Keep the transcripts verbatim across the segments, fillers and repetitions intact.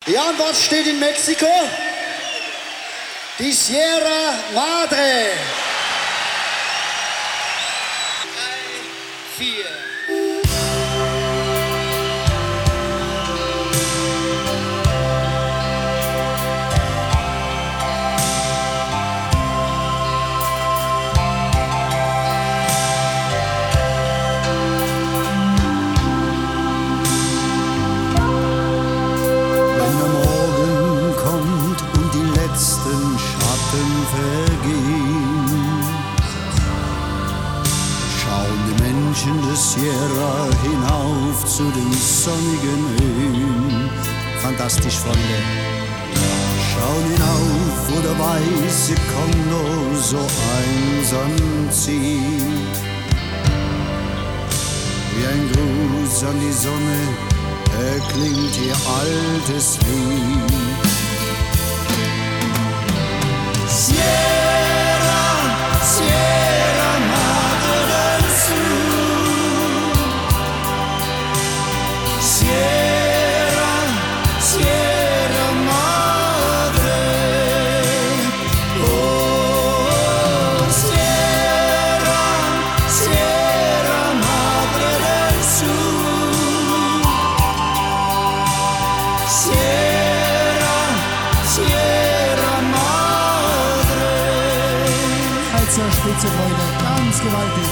Ja, und was steht in Mexiko? Die Sierra Madre. Drei, vier. Des Sierra hinauf zu den sonnigen Höhen. Fantastisch, Freunde. Schauen hinauf, wo der weiße Kondor so einsam zieht. Wie ein Gruß an die Sonne erklingt ihr altes Lied. Sierra, Sierra Madre del Sur. Sierra, Sierra Madre, oh Sierra, Sierra Madre del Sur. Sierra, Sierra Madre. Halt zur Spitze, Freunde, ganz gewaltig.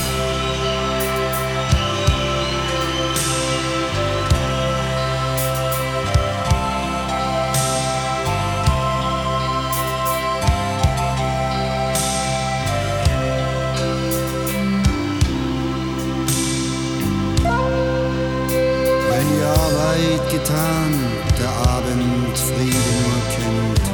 Getan, der Abend Friede nur kennt.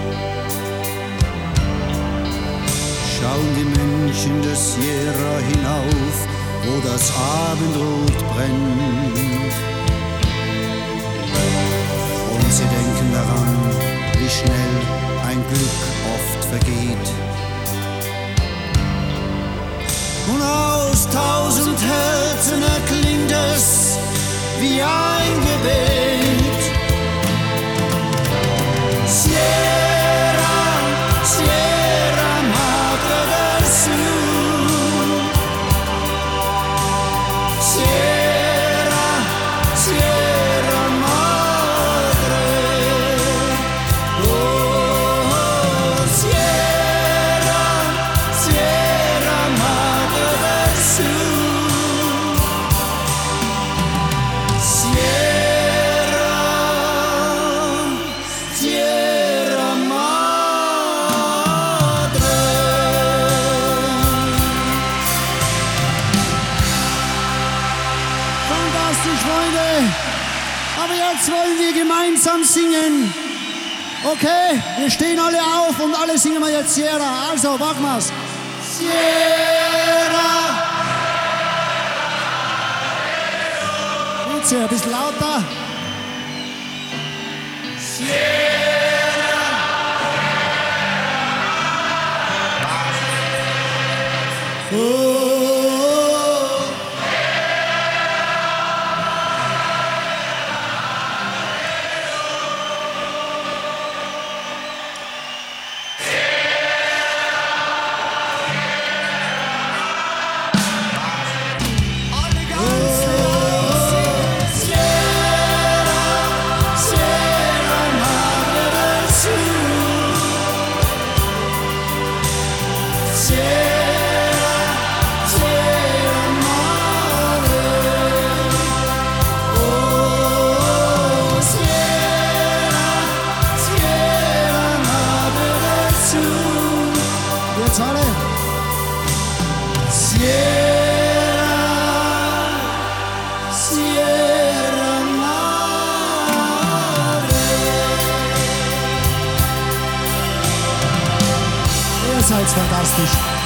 Schauen die Menschen der Sierra hinauf, wo das Abendrot brennt. Und sie denken daran, wie schnell ein Glück oft vergeht. Und aus tausend Herzen erklingt es wie ein Gebet. Sierra, Sierra Madre del Sur. Sierra, Sierra Madre. Oh, Sierra, Sierra Madre del Sur. Sierra, Sierra Madre. Fantastisch, Freunde. Aber jetzt wollen wir gemeinsam singen. Okay, wir stehen alle auf und alle singen wir jetzt Sierra. Also, machen wir's. Sierra. Bitte, ein bisschen lauter. Sierra. Oh. Jetzt alle. Sierra, Sierra Madre. Ihr seid fantastisch.